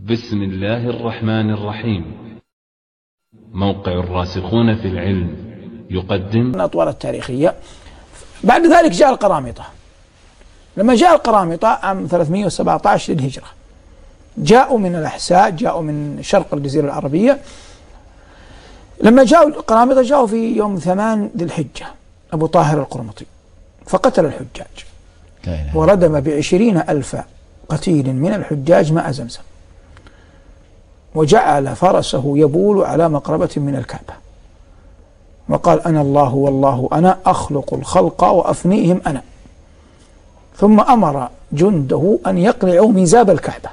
بسم الله الرحمن الرحيم. موقع الراسخون في العلم يقدم الأطوار التاريخية. بعد ذلك جاء القرامطة. لما جاء القرامطة عام 317 للهجرة، جاءوا من الأحساء، جاءوا من شرق الجزيرة العربية. لما جاءوا القرامطة جاءوا في يوم 8 ذي الحجة أبو طاهر القرمطي، فقتل الحجاج وردم ب20,000 قتيل من الحجاج ماء زمزم، وجعل فرسه يبول على مقربة من الكعبة، وقال: أنا الله والله أنا أخلق الخلق وأفنيهم أنا. ثم أمر جنده أن يقلعوا ميزاب الكعبة،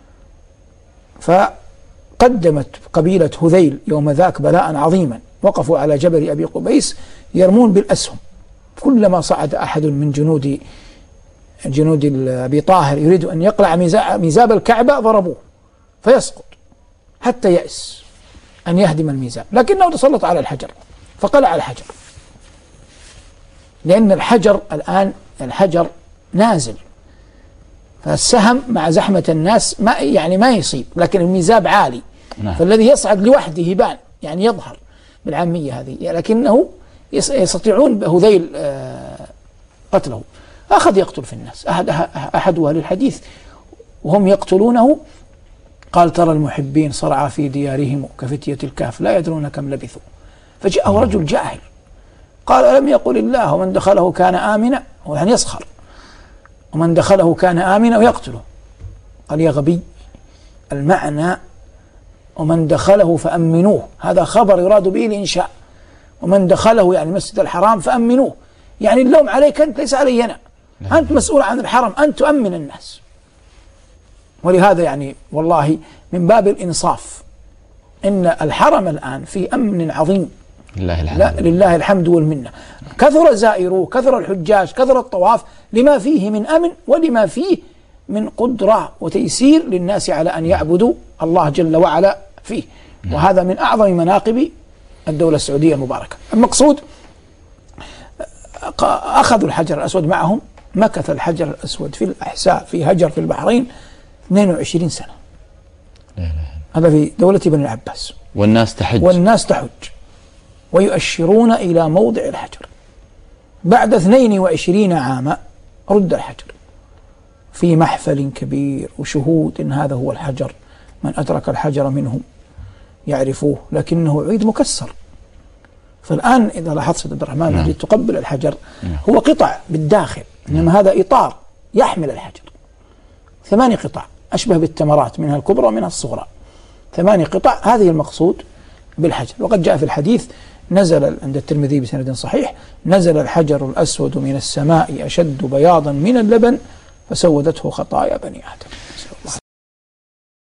فقدمت قبيلة هذيل يوم ذاك بلاء عظيما، وقفوا على جبل أبي قبيس يرمون بالأسهم. كلما صعد أحد من جنود أبي طاهر يريد أن يقلع ميزاب الكعبة ضربوه فيسقط حتى يأس أن يهدم الميزاب، لكنه تسلط على الحجر فقلع الحجر، لأن الحجر الآن نازل، فالسهم مع زحمة الناس ما يصيب، لكن الميزاب عالي، فالذي يصعد لوحده يبان، يعني يظهر بالعامية هذه، لكنه يستطيعون بهذيل قتله. أخذ يقتل في الناس. أحد أهل الحديث وهم يقتلونه قال: ترى المحبين صرعى في ديارهم كفتية الكهف لا يدرون كم لبثوا. فجاءه رجل جاهل قال: ألم يقل الله ومن دخله كان آمنا؟ هو يعني يسخر، ومن دخله كان آمنا ويقتله. قال: يا غبي، المعنى ومن دخله فأمنوه، هذا خبر يراد به الإنشاء، ومن دخله يعني المسجد الحرام فأمنوه، يعني اللوم عليك أنت ليس علي أنا، أنت مسؤول عن الحرم، أنت تؤمن الناس. ولهذا يعني والله من باب الإنصاف إن الحرم الآن في أمن عظيم، لله الحمد والمنة. كثر زائروه، كثر الحجاج، كثر الطواف، لما فيه من أمن ولما فيه من قدرة وتيسير للناس على أن يعبدوا الله جل وعلا فيه. وهذا من أعظم مناقب الدولة السعودية المباركة. المقصود أخذوا الحجر الأسود معهم، مكث الحجر الأسود في الأحساء في هجر في البحرين 22 سنة. هذا في دولة بني العباس. والناس تحج ويؤشرون إلى موضع الحجر. بعد 22 عاما رد الحجر في محفل كبير وشهود إن هذا هو الحجر، من أدرك الحجر منهم يعرفوه، لكنه عيد مكسر. فالآن إذا لاحظت سيد عبد الرحمن تقبل الحجر هو قطع بالداخل، إنما هذا إطار يحمل الحجر، 8 قطع أشبه بالتمرات، منها الكبرى ومنها الصغرى، 8 قطع. هذه المقصود بالحجر. وقد جاء في الحديث نزل عند الترمذي بسند صحيح: نزل الحجر الأسود من السماء أشد بياضا من اللبن فسودته خطايا بني آدم.